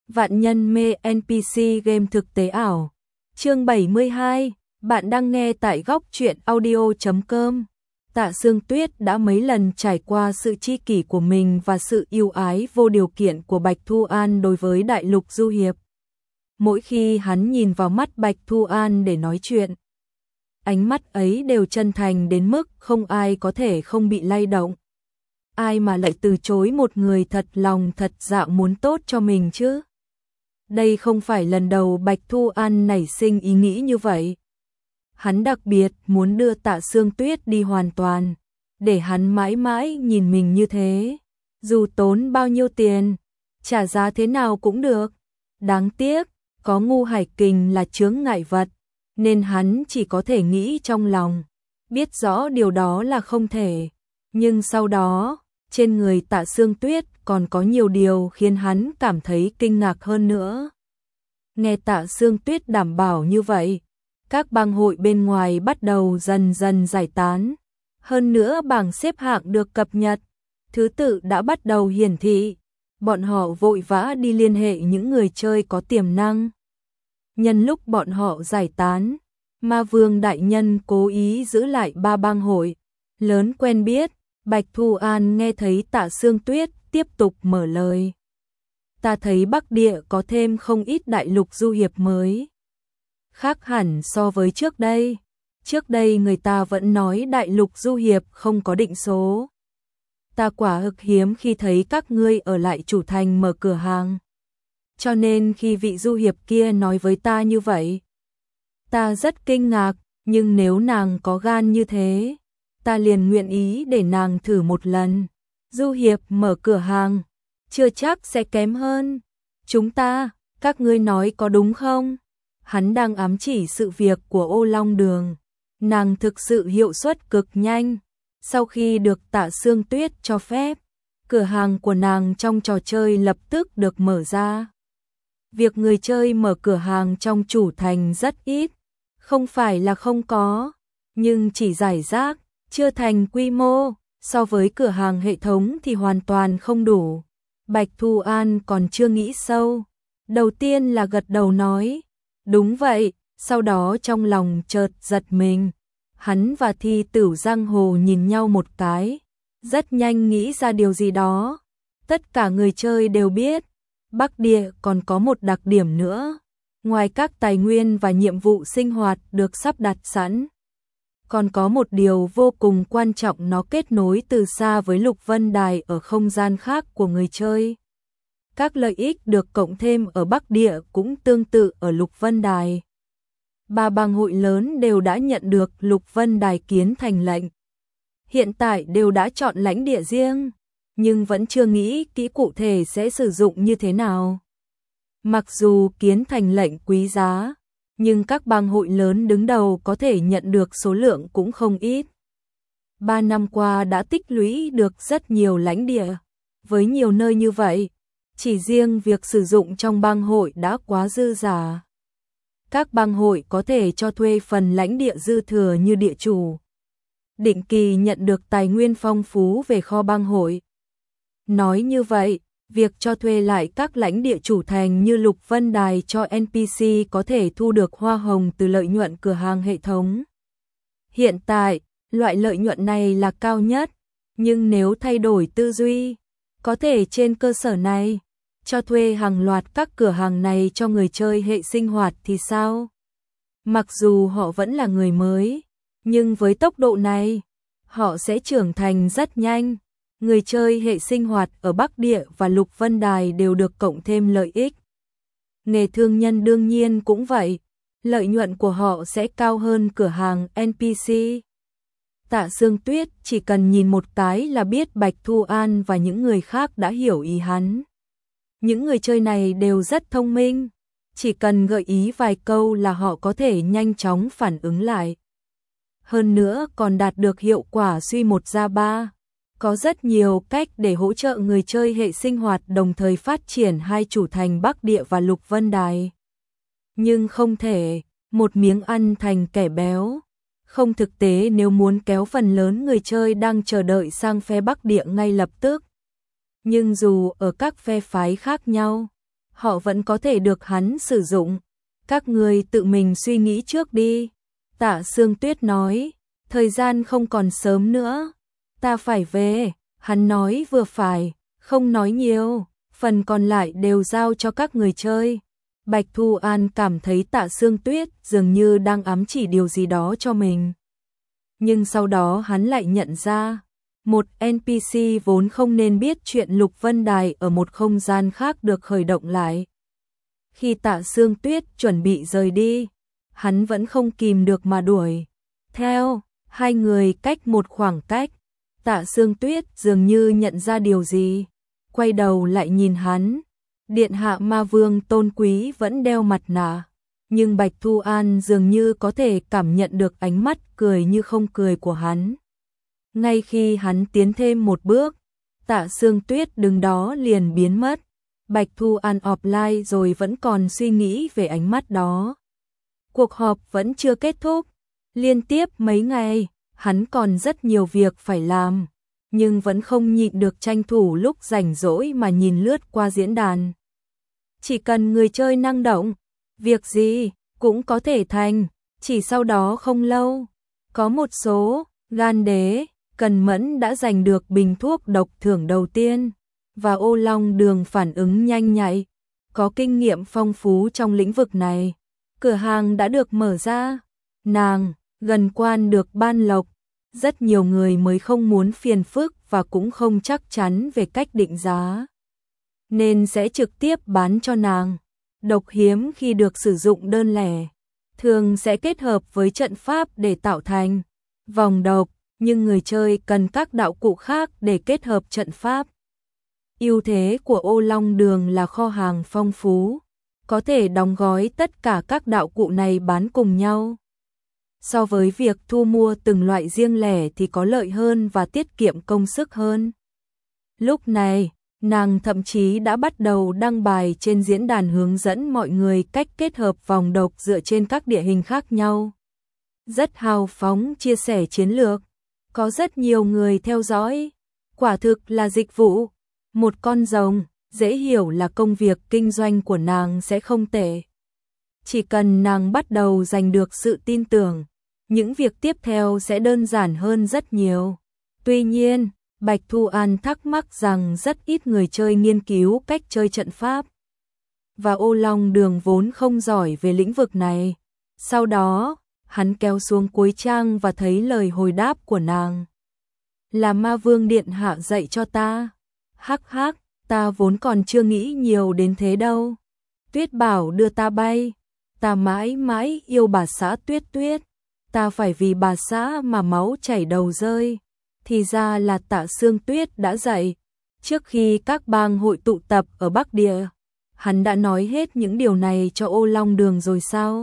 Vạn nhân mê NPC game thực tế ảo. Chương 72, bạn đang nghe tại góc truyện audio.com. Tạ Sương Tuyết đã mấy lần trải qua sự tri kỷ của mình và sự yêu ái vô điều kiện của Bạch Thu An đối với Đại Lục Du Hiệp. Mỗi khi hắn nhìn vào mắt Bạch Thu An để nói chuyện, ánh mắt ấy đều chân thành đến mức không ai có thể không bị lay động. Ai mà lại từ chối một người thật lòng thật dạ muốn tốt cho mình chứ? Đây không phải lần đầu Bạch Thu An nảy sinh ý nghĩ như vậy. Hắn đặc biệt muốn đưa Tạ Sương Tuyết đi hoàn toàn, để hắn mãi mãi nhìn mình như thế. Dù tốn bao nhiêu tiền, trả giá thế nào cũng được. Đáng tiếc, có Ngu Hải Kình là chướng ngại vật, nên hắn chỉ có thể nghĩ trong lòng, biết rõ điều đó là không thể. Nhưng sau đó, trên người Tạ Sương Tuyết còn có nhiều điều khiến hắn cảm thấy kinh ngạc hơn nữa. Nghe Tạ Sương Tuyết đảm bảo như vậy, các bang hội bên ngoài bắt đầu dần dần giải tán. Hơn nữa bảng xếp hạng được cập nhật, thứ tự đã bắt đầu hiển thị. Bọn họ vội vã đi liên hệ những người chơi có tiềm năng. Nhân lúc bọn họ giải tán, Ma Vương đại nhân cố ý giữ lại 3 bang hội lớn quen biết. Bạch Thu An nghe thấy Tạ Sương Tuyết tiếp tục mở lời. Ta thấy Bắc Địa có thêm không ít đại lục du hiệp mới. Khác hẳn so với trước đây. Trước đây người ta vẫn nói đại lục du hiệp không có định số. Ta quả ực hiếm khi thấy các ngươi ở lại chủ thành mở cửa hàng. Cho nên khi vị du hiệp kia nói với ta như vậy, ta rất kinh ngạc, nhưng nếu nàng có gan như thế, ta liền nguyện ý để nàng thử một lần. Du hiệp mở cửa hàng, chưa chắc sẽ kém hơn chúng ta, các ngươi nói có đúng không? Hắn đang ám chỉ sự việc của Ô Long Đường. Nàng thực sự hiệu suất cực nhanh. Sau khi được Tạ Sương Tuyết cho phép, cửa hàng của nàng trong trò chơi lập tức được mở ra. Việc người chơi mở cửa hàng trong chủ thành rất ít, không phải là không có, nhưng chỉ rải rác, chưa thành quy mô, so với cửa hàng hệ thống thì hoàn toàn không đủ. Bạch Thu An còn chưa nghĩ sâu, đầu tiên là gật đầu nói, đúng vậy, sau đó trong lòng chợt giật mình. Hắn và Thi Tửu Giang Hồ nhìn nhau một cái, rất nhanh nghĩ ra điều gì đó. Tất cả người chơi đều biết, Bắc Địa còn có một đặc điểm nữa, ngoài các tài nguyên và nhiệm vụ sinh hoạt được sắp đặt sẵn, còn có một điều vô cùng quan trọng, nó kết nối từ xa với Lục Vân Đài ở không gian khác của người chơi. Các lợi ích được cộng thêm ở Bắc Địa cũng tương tự ở Lục Vân Đài. 3 bang hội lớn đều đã nhận được Lục Vân Đài kiến thành lệnh. Hiện tại đều đã chọn lãnh địa riêng, nhưng vẫn chưa nghĩ kỹ cụ thể sẽ sử dụng như thế nào. Mặc dù kiến thành lệnh quý giá, nhưng các bang hội lớn đứng đầu có thể nhận được số lượng cũng không ít. 3 năm qua đã tích lũy được rất nhiều lãnh địa. Với nhiều nơi như vậy, chỉ riêng việc sử dụng trong bang hội đã quá dư giả. Các bang hội có thể cho thuê phần lãnh địa dư thừa như địa chủ, định kỳ nhận được tài nguyên phong phú về kho bang hội. Nói như vậy, việc cho thuê lại các lãnh địa chủ thành như Lục Vân Đài cho NPC có thể thu được hoa hồng từ lợi nhuận cửa hàng hệ thống. Hiện tại, loại lợi nhuận này là cao nhất, nhưng nếu thay đổi tư duy, có thể trên cơ sở này, cho thuê hàng loạt các cửa hàng này cho người chơi hệ sinh hoạt thì sao? Mặc dù họ vẫn là người mới, nhưng với tốc độ này, họ sẽ trưởng thành rất nhanh. Người chơi hệ sinh hoạt ở Bắc Địa và Lục Vân Đài đều được cộng thêm lợi ích. Nghề thương nhân đương nhiên cũng vậy, lợi nhuận của họ sẽ cao hơn cửa hàng NPC. Tạ Sương Tuyết chỉ cần nhìn một cái là biết Bạch Thu An và những người khác đã hiểu ý hắn. Những người chơi này đều rất thông minh, chỉ cần gợi ý vài câu là họ có thể nhanh chóng phản ứng lại. Hơn nữa còn đạt được hiệu quả suy 1 ra 3. Có rất nhiều cách để hỗ trợ người chơi hệ sinh hoạt đồng thời phát triển hai chủ thành Bắc Địa và Lục Vân Đài. Nhưng không thể một miếng ăn thành kẻ béo. Không thực tế nếu muốn kéo phần lớn người chơi đang chờ đợi sang phe Bắc Địa ngay lập tức. Nhưng dù ở các phe phái khác nhau, họ vẫn có thể được hắn sử dụng. Các người tự mình suy nghĩ trước đi. Tạ Sương Tuyết nói, thời gian không còn sớm nữa. Ta phải về, hắn nói vừa phải, không nói nhiều, phần còn lại đều giao cho các người chơi. Bạch Thu An cảm thấy Tạ Sương Tuyết dường như đang ám chỉ điều gì đó cho mình. Nhưng sau đó hắn lại nhận ra, một NPC vốn không nên biết chuyện Lục Vân Đài ở một không gian khác được khởi động lại. Khi Tạ Sương Tuyết chuẩn bị rời đi, hắn vẫn không kìm được mà đuổi theo. Hai người cách một khoảng cách. Tạ Sương Tuyết dường như nhận ra điều gì, quay đầu lại nhìn hắn. Điện hạ Ma Vương tôn quý vẫn đeo mặt nạ, nhưng Bạch Thu An dường như có thể cảm nhận được ánh mắt cười như không cười của hắn. Ngay khi hắn tiến thêm một bước, Tạ Sương Tuyết đứng đó liền biến mất. Bạch Thu An offline rồi vẫn còn suy nghĩ về ánh mắt đó. Cuộc họp vẫn chưa kết thúc. Liên tiếp mấy ngày, hắn còn rất nhiều việc phải làm, nhưng vẫn không nhịn được tranh thủ lúc rảnh rỗi mà nhìn lướt qua diễn đàn. Chỉ cần người chơi năng động, việc gì cũng có thể thành. Chỉ sau đó không lâu, có một số gan đế, Cần Mẫn đã giành được bình thuốc độc thưởng đầu tiên, và Ô Long Đường phản ứng nhanh nhạy, có kinh nghiệm phong phú trong lĩnh vực này. Cửa hàng đã được mở ra, nàng gần quan được ban lộc. Rất nhiều người mới không muốn phiền phức và cũng không chắc chắn về cách định giá, nên sẽ trực tiếp bán cho nàng. Độc hiếm khi được sử dụng đơn lẻ, thường sẽ kết hợp với trận pháp để tạo thành vòng độc, nhưng người chơi cần các đạo cụ khác để kết hợp trận pháp. Ưu thế của Ô Long Đường là kho hàng phong phú, có thể đóng gói tất cả các đạo cụ này bán cùng nhau. So với việc thu mua từng loại riêng lẻ thì có lợi hơn và tiết kiệm công sức hơn. Lúc này, nàng thậm chí đã bắt đầu đăng bài trên diễn đàn hướng dẫn mọi người cách kết hợp vòng độc dựa trên các địa hình khác nhau. Rất hào phóng chia sẻ chiến lược, có rất nhiều người theo dõi. Quả thực là dịch vụ, một con rồng, dễ hiểu là công việc kinh doanh của nàng sẽ không tệ. Chỉ cần nàng bắt đầu giành được sự tin tưởng, những việc tiếp theo sẽ đơn giản hơn rất nhiều. Tuy nhiên, Bạch Thu An thắc mắc rằng rất ít người chơi nghiên cứu cách chơi trận pháp, và Ô Long Đường vốn không giỏi về lĩnh vực này. Sau đó, hắn kéo xuống cuối trang và thấy lời hồi đáp của nàng. Là Ma Vương Điện Hạ dạy cho ta. Hắc hắc, ta vốn còn chưa nghĩ nhiều đến thế đâu. Tuyết Bảo đưa ta bay. Ta mãi mãi yêu bà xã Tuyết Tuyết. Ta phải vì bà xã mà máu chảy đầu rơi. Thì ra là Tạ Sương Tuyết đã dạy. Trước khi các bang hội tụ tập ở Bắc Địa, hắn đã nói hết những điều này cho Ô Long Đường rồi sao?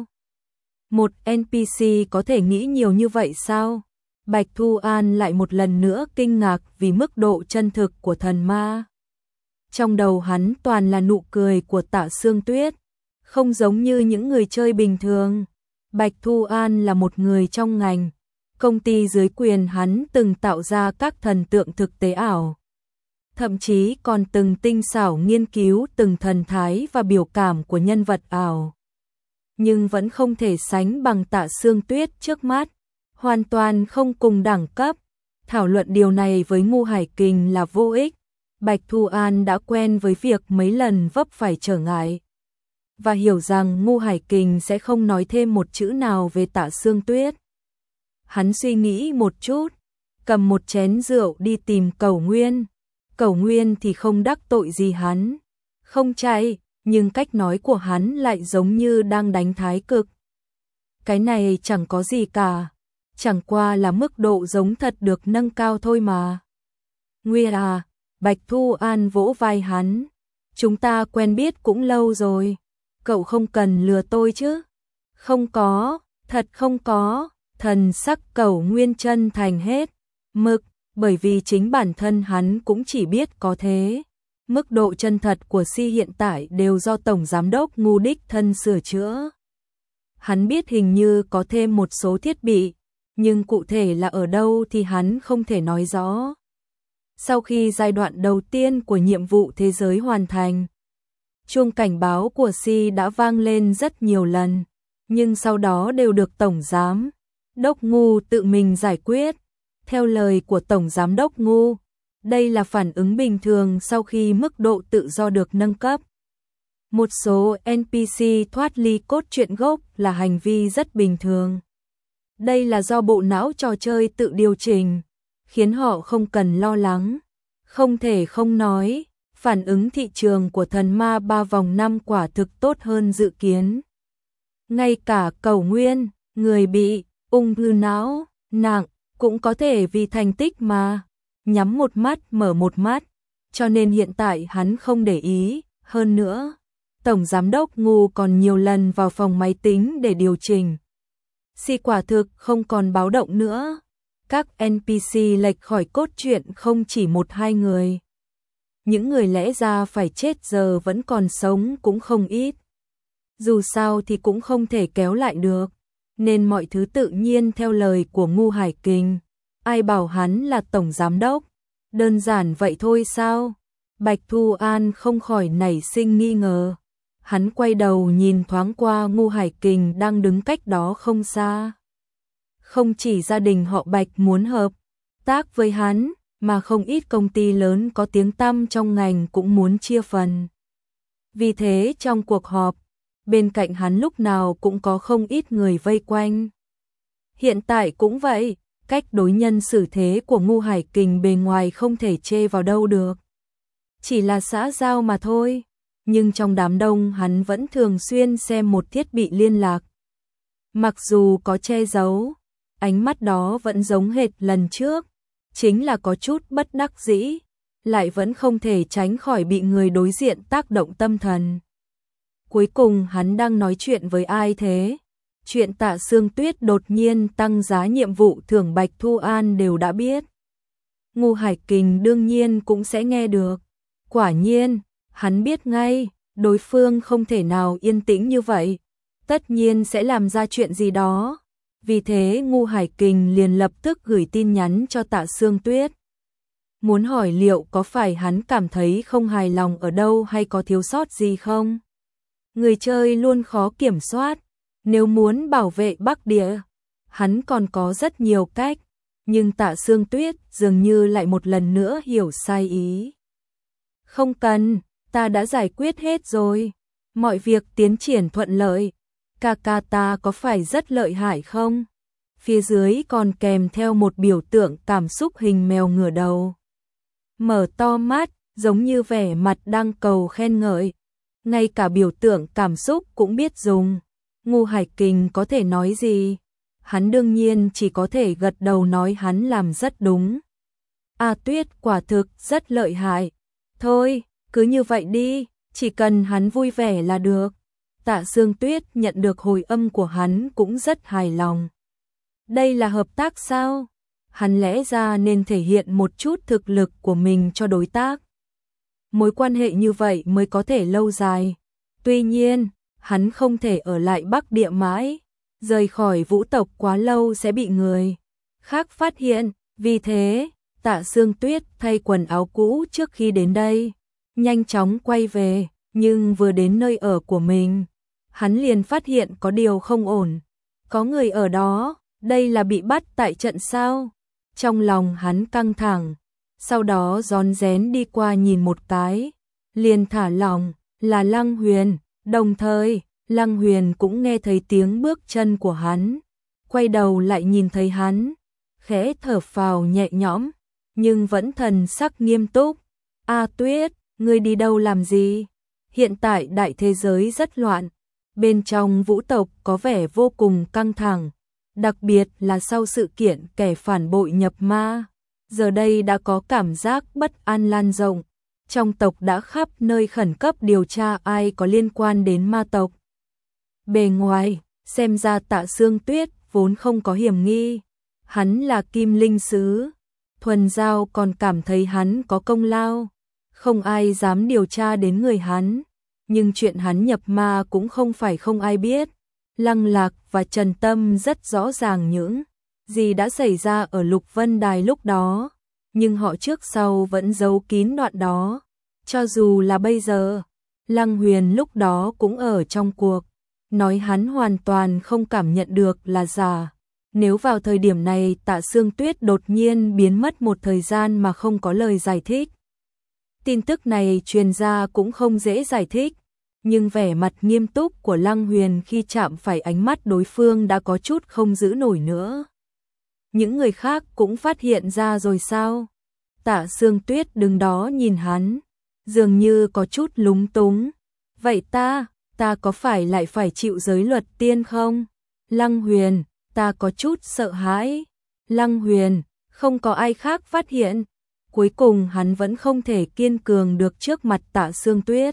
Một NPC có thể nghĩ nhiều như vậy sao? Bạch Thu An lại một lần nữa kinh ngạc vì mức độ chân thực của thần ma. Trong đầu hắn toàn là nụ cười của Tạ Sương Tuyết, không giống như những người chơi bình thường. Bạch Thu An là một người trong ngành, công ty dưới quyền hắn từng tạo ra các thần tượng thực tế ảo. Thậm chí còn từng tinh xảo nghiên cứu từng thần thái và biểu cảm của nhân vật ảo. Nhưng vẫn không thể sánh bằng Tạ Sương Tuyết trước mắt, hoàn toàn không cùng đẳng cấp. Thảo luận điều này với Ngu Hải Kình là vô ích. Bạch Thu An đã quen với việc mấy lần vấp phải trở ngại, và hiểu rằng Ngu Hải Kình sẽ không nói thêm một chữ nào về Tạ Sương Tuyết. Hắn suy nghĩ một chút, cầm một chén rượu đi tìm Cẩu Nguyên. Cẩu Nguyên thì không đắc tội gì hắn, không chạy, nhưng cách nói của hắn lại giống như đang đánh thái cực. Cái này chẳng có gì cả, chẳng qua là mức độ giống thật được nâng cao thôi mà. Nguyên à, Bạch Thu An vỗ vai hắn, chúng ta quen biết cũng lâu rồi, cậu không cần lừa tôi chứ. Không có, thật không có. Thần sắc Cẩu Nguyên chân thành hết mực, bởi vì chính bản thân hắn cũng chỉ biết có thế. Mức độ chân thật của Si hiện tại đều do Tổng Giám đốc Ngu đích thân sửa chữa. Hắn biết hình như có thêm một số thiết bị, nhưng cụ thể là ở đâu thì hắn không thể nói rõ. Sau khi giai đoạn đầu tiên của nhiệm vụ thế giới hoàn thành, Chuông cảnh báo của Si đã vang lên rất nhiều lần, nhưng sau đó đều được Tổng Giám Đốc Ngu tự mình giải quyết. Theo lời của Tổng Giám Đốc Ngu, đây là phản ứng bình thường sau khi mức độ tự do được nâng cấp. Một số NPC thoát ly cốt truyện gốc là hành vi rất bình thường. Đây là do bộ não trò chơi tự điều chỉnh, khiến họ không cần lo lắng. Không thể không nói, phản ứng thị trường của Thần Ma 3 vòng 5 quả thực tốt hơn dự kiến. Ngay cả Cẩu Nguyên, người bị ung thư não nặng, cũng có thể vì thành tích mà nhắm một mắt mở một mắt, cho nên hiện tại hắn không để ý. Hơn nữa, Tổng Giám Đốc Ngu còn nhiều lần vào phòng máy tính để điều chỉnh. Si quả thực không còn báo động nữa. Các NPC lệch khỏi cốt truyện không chỉ một hai người. Những người lẽ ra phải chết giờ vẫn còn sống cũng không ít. Dù sao thì cũng không thể kéo lại được, nên mọi thứ tự nhiên theo lời của Ngu Hải Kình. Ai bảo hắn là Tổng Giám Đốc? Đơn giản vậy thôi sao? Bạch Thu An không khỏi nảy sinh nghi ngờ. Hắn quay đầu nhìn thoáng qua Ngu Hải Kình đang đứng cách đó không xa. Không chỉ gia đình họ Bạch muốn hợp tác với hắn, mà không ít công ty lớn có tiếng tăm trong ngành cũng muốn chia phần. Vì thế trong cuộc họp, bên cạnh hắn lúc nào cũng có không ít người vây quanh. Hiện tại cũng vậy, cách đối nhân xử thế của Ngu Hải Kình bề ngoài không thể chê vào đâu được. Chỉ là xã giao mà thôi, nhưng trong đám đông hắn vẫn thường xuyên xem một thiết bị liên lạc. Mặc dù có che giấu, ánh mắt đó vẫn giống hệt lần trước, chính là có chút bất đắc dĩ, lại vẫn không thể tránh khỏi bị người đối diện tác động tâm thần. Cuối cùng hắn đang nói chuyện với ai thế? Chuyện Tạ Sương Tuyết đột nhiên tăng giá nhiệm vụ thưởng Bạch Thu An đều đã biết. Ngu Hải Kình đương nhiên cũng sẽ nghe được. Quả nhiên, hắn biết ngay, đối phương không thể nào yên tĩnh như vậy. Tất nhiên sẽ làm ra chuyện gì đó. Vì thế Ngu Hải Kình liền lập tức gửi tin nhắn cho Tạ Sương Tuyết. Muốn hỏi liệu có phải hắn cảm thấy không hài lòng ở đâu hay có thiếu sót gì không? Người chơi luôn khó kiểm soát. Nếu muốn bảo vệ Bắc Địa, hắn còn có rất nhiều cách. Nhưng Tạ Sương Tuyết dường như lại một lần nữa hiểu sai ý. Không cần, ta đã giải quyết hết rồi. Mọi việc tiến triển thuận lợi. Ca ca ta có phải rất lợi hại không? Phía dưới còn kèm theo một biểu tượng cảm xúc hình mèo ngửa đầu. Mở to mắt, giống như vẻ mặt đang cầu khen ngợi. Ngay cả biểu tượng cảm xúc cũng biết dùng. Ngu Hải Kình có thể nói gì? Hắn đương nhiên chỉ có thể gật đầu nói hắn làm rất đúng. A Tuyết quả thực rất lợi hại. Thôi, cứ như vậy đi, chỉ cần hắn vui vẻ là được. Tạ Sương Tuyết nhận được hồi âm của hắn cũng rất hài lòng. Đây là hợp tác sao? Hắn lẽ ra nên thể hiện một chút thực lực của mình cho đối tác. Mối quan hệ như vậy mới có thể lâu dài. Tuy nhiên, hắn không thể ở lại Bắc Địa mãi. Rời khỏi Vũ tộc quá lâu sẽ bị người khác phát hiện. Vì thế, Tạ Sương Tuyết thay quần áo cũ trước khi đến đây. Nhanh chóng quay về, nhưng vừa đến nơi ở của mình, hắn liền phát hiện có điều không ổn. Có người ở đó, đây là bị bắt tại trận sao? Trong lòng hắn căng thẳng, sau đó rón rén đi qua nhìn một cái, liền thả lỏng, là Lăng Huyền. Đồng thời, Lăng Huyền cũng nghe thấy tiếng bước chân của hắn, quay đầu lại nhìn thấy hắn, khẽ thở phào nhẹ nhõm, nhưng vẫn thần sắc nghiêm túc. A Tuyết, ngươi đi đâu làm gì? Hiện tại đại thế giới rất loạn, bên trong Vũ tộc có vẻ vô cùng căng thẳng, đặc biệt là sau sự kiện kẻ phản bội nhập ma. Giờ đây đã có cảm giác bất an lan rộng, trong tộc đã khắp nơi khẩn cấp điều tra ai có liên quan đến ma tộc. Bề ngoài, xem ra Tạ Sương Tuyết vốn không có hiểm nghi, hắn là Kim Linh Sứ. Thuần Giao còn cảm thấy hắn có công lao, không ai dám điều tra đến người hắn, nhưng chuyện hắn nhập ma cũng không phải không ai biết. Lăng Lạc và Trần Tâm rất rõ ràng những gì đã xảy ra ở Lục Vân Đài lúc đó, nhưng họ trước sau vẫn giấu kín đoạn đó. Cho dù là bây giờ, Lăng Huyền lúc đó cũng ở trong cuộc, nói hắn hoàn toàn không cảm nhận được là giả. Nếu vào thời điểm này Tạ Sương Tuyết đột nhiên biến mất một thời gian mà không có lời giải thích. Tin tức này truyền ra cũng không dễ giải thích, nhưng vẻ mặt nghiêm túc của Lăng Huyền khi chạm phải ánh mắt đối phương đã có chút không giữ nổi nữa. Những người khác cũng phát hiện ra rồi sao? Tạ Sương Tuyết đứng đó nhìn hắn, dường như có chút lúng túng. Vậy ta có phải lại phải chịu giới luật tiên không? Lăng Huyền, ta có chút sợ hãi. Lăng Huyền, không có ai khác phát hiện. Cuối cùng hắn vẫn không thể kiên cường được trước mặt Tạ Sương Tuyết.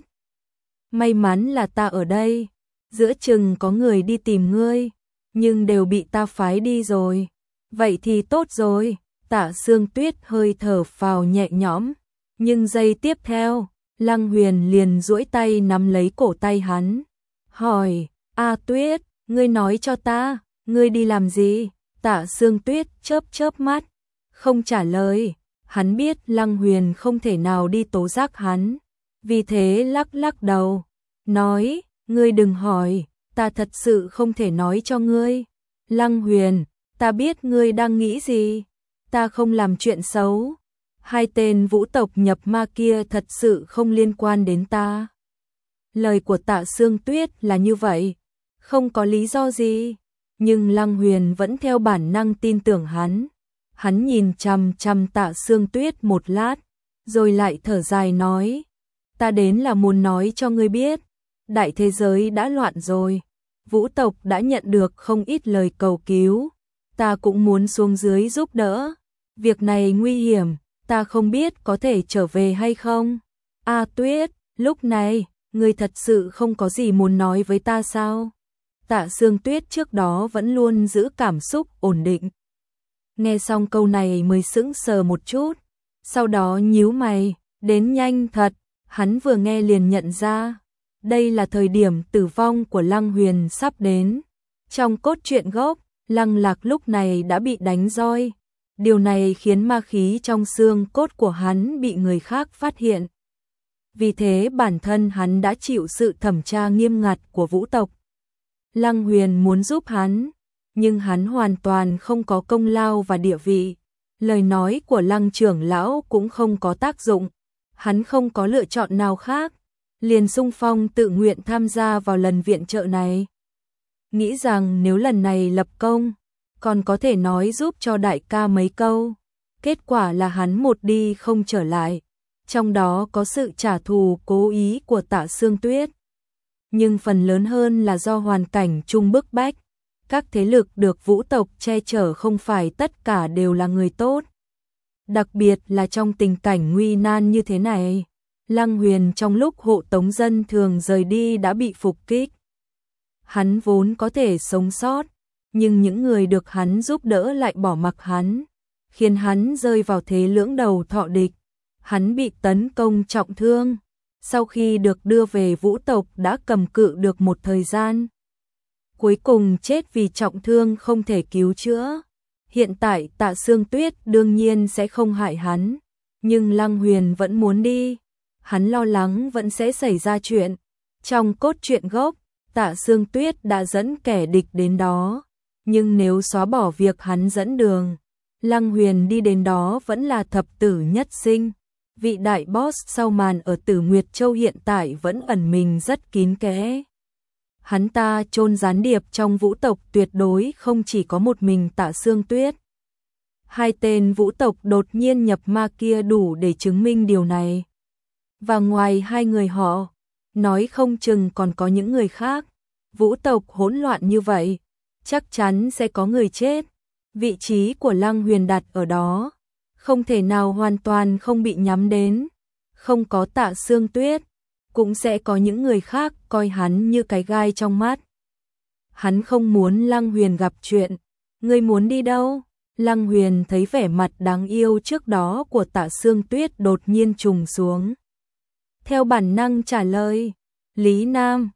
May mắn là ta ở đây, giữa chừng có người đi tìm ngươi, nhưng đều bị ta phái đi rồi. Vậy thì tốt rồi, Tạ Sương Tuyết hơi thở phào nhẹ nhõm, nhưng giây tiếp theo, Lăng Huyền liền duỗi tay nắm lấy cổ tay hắn, hỏi, A Tuyết, ngươi nói cho ta, ngươi đi làm gì? Tạ Sương Tuyết chớp chớp mắt, không trả lời, hắn biết Lăng Huyền không thể nào đi tố giác hắn, vì thế lắc lắc đầu, nói, ngươi đừng hỏi, ta thật sự không thể nói cho ngươi. Lăng Huyền, ta biết ngươi đang nghĩ gì, ta không làm chuyện xấu. Hai tên vũ tộc nhập ma kia thật sự không liên quan đến ta. Lời của Tạ Sương Tuyết là như vậy, không có lý do gì, nhưng Lăng Huyền vẫn theo bản năng tin tưởng hắn. Hắn nhìn chằm chằm Tạ Sương Tuyết một lát, rồi lại thở dài nói, ta đến là muốn nói cho ngươi biết, đại thế giới đã loạn rồi, vũ tộc đã nhận được không ít lời cầu cứu, ta cũng muốn xuống dưới giúp đỡ, việc này nguy hiểm, ta không biết có thể trở về hay không. A Tuyết, lúc này, ngươi thật sự không có gì muốn nói với ta sao? Tạ Sương Tuyết trước đó vẫn luôn giữ cảm xúc ổn định. Nghe xong câu này mới sững sờ một chút, sau đó nhíu mày, đến nhanh thật, hắn vừa nghe liền nhận ra, đây là thời điểm tử vong của Lăng Huyền sắp đến. Trong cốt truyện gốc, Lăng Lạc lúc này đã bị đánh roi, điều này khiến ma khí trong xương cốt của hắn bị người khác phát hiện. Vì thế bản thân hắn đã chịu sự thẩm tra nghiêm ngặt của vũ tộc. Lăng Huyền muốn giúp hắn, nhưng hắn hoàn toàn không có công lao và địa vị. Lời nói của Lăng trưởng lão cũng không có tác dụng. Hắn không có lựa chọn nào khác, liền xung phong tự nguyện tham gia vào lần viện trợ này. Nghĩ rằng nếu lần này lập công, còn có thể nói giúp cho đại ca mấy câu. Kết quả là hắn một đi không trở lại. Trong đó có sự trả thù cố ý của Tạ Sương Tuyết. Nhưng phần lớn hơn là do hoàn cảnh chung bức bách. Các thế lực được vũ tộc che chở không phải tất cả đều là người tốt. Đặc biệt là trong tình cảnh nguy nan như thế này. Lăng Huyền trong lúc hộ tống dân thường rời đi đã bị phục kích. Hắn vốn có thể sống sót, nhưng những người được hắn giúp đỡ lại bỏ mặc hắn, khiến hắn rơi vào thế lưỡng đầu thọ địch. Hắn bị tấn công trọng thương, sau khi được đưa về vũ tộc đã cầm cự được một thời gian. Cuối cùng chết vì trọng thương không thể cứu chữa. Hiện tại Tạ Sương Tuyết đương nhiên sẽ không hại hắn, nhưng Lăng Huyền vẫn muốn đi. Hắn lo lắng vẫn sẽ xảy ra chuyện. Trong cốt truyện gốc, Tạ Sương Tuyết đã dẫn kẻ địch đến đó, nhưng nếu xóa bỏ việc hắn dẫn đường, Lăng Huyền đi đến đó vẫn là thập tử nhất sinh. Vị đại boss sau màn ở Tử Nguyệt Châu hiện tại vẫn ẩn mình rất kín kẽ. Hắn ta chôn gián điệp trong vũ tộc tuyệt đối không chỉ có một mình Tạ Sương Tuyết. Hai tên vũ tộc đột nhiên nhập ma kia đủ để chứng minh điều này. Và ngoài hai người họ, nói không chừng còn có những người khác. Vũ tộc hỗn loạn như vậy, chắc chắn sẽ có người chết. Vị trí của Lăng Huyền đặt ở đó, không thể nào hoàn toàn không bị nhắm đến. Không có Tạ Sương Tuyết, cũng sẽ có những người khác coi hắn như cái gai trong mắt. Hắn không muốn Lăng Huyền gặp chuyện. Ngươi muốn đi đâu? Lăng Huyền thấy vẻ mặt đáng yêu trước đó của Tạ Sương Tuyết đột nhiên trùng xuống. Theo bản năng trả lời, Lý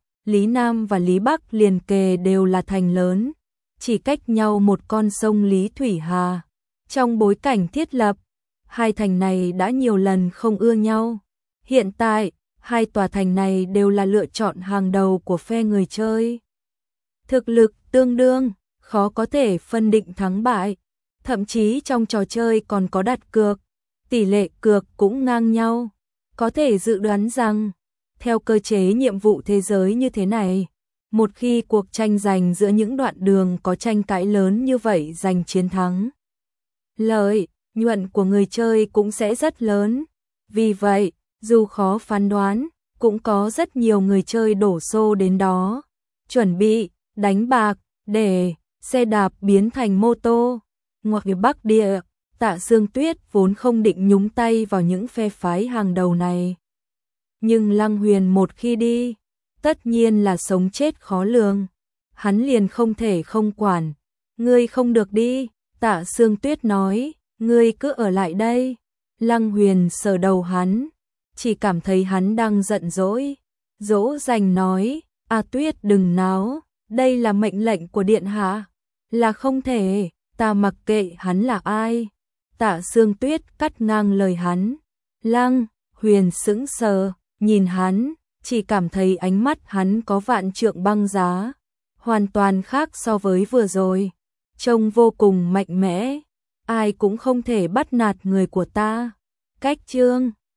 Nam và Lý Bắc liền kề đều là thành lớn, chỉ cách nhau một con sông Lý Thủy Hà. Trong bối cảnh thiết lập, hai thành này đã nhiều lần không ưa nhau. Hiện tại, Hai tòa thành này đều là lựa chọn hàng đầu của phe người chơi. Thực lực tương đương, khó có thể phân định thắng bại. Thậm chí trong trò chơi còn có đặt cược, tỷ lệ cược cũng ngang nhau. Có thể dự đoán rằng, theo cơ chế nhiệm vụ thế giới như thế này, một khi cuộc tranh giành giữa những đoạn đường có tranh cãi lớn như vậy giành chiến thắng, lợi nhuận của người chơi cũng sẽ rất lớn. Vì vậy, dù khó phán đoán, cũng có rất nhiều người chơi đổ xô đến đó, chuẩn bị đánh bạc để xe đạp biến thành mô tô. Ngoại Bắc Địa, Tạ Sương Tuyết vốn không định nhúng tay vào những phe phái hàng đầu này. Nhưng Lăng Huyền một khi đi, tất nhiên là sống chết khó lường. Hắn liền không thể không quản. Ngươi không được đi, Tạ Sương Tuyết nói, ngươi cứ ở lại đây. Lăng Huyền sờ đầu hắn, chỉ cảm thấy hắn đang giận dỗi. Dỗ dành nói, A Tuyết đừng náo, đây là mệnh lệnh của điện hạ, là không thể, ta mặc kệ hắn là ai. Tạ Sương Tuyết cắt ngang lời hắn. Lăng Huyền sững sờ, nhìn hắn, chỉ cảm thấy ánh mắt hắn có vạn trượng băng giá, hoàn toàn khác so với vừa rồi, trông vô cùng mạnh mẽ. Ai cũng không thể bắt nạt người của ta. Cách chương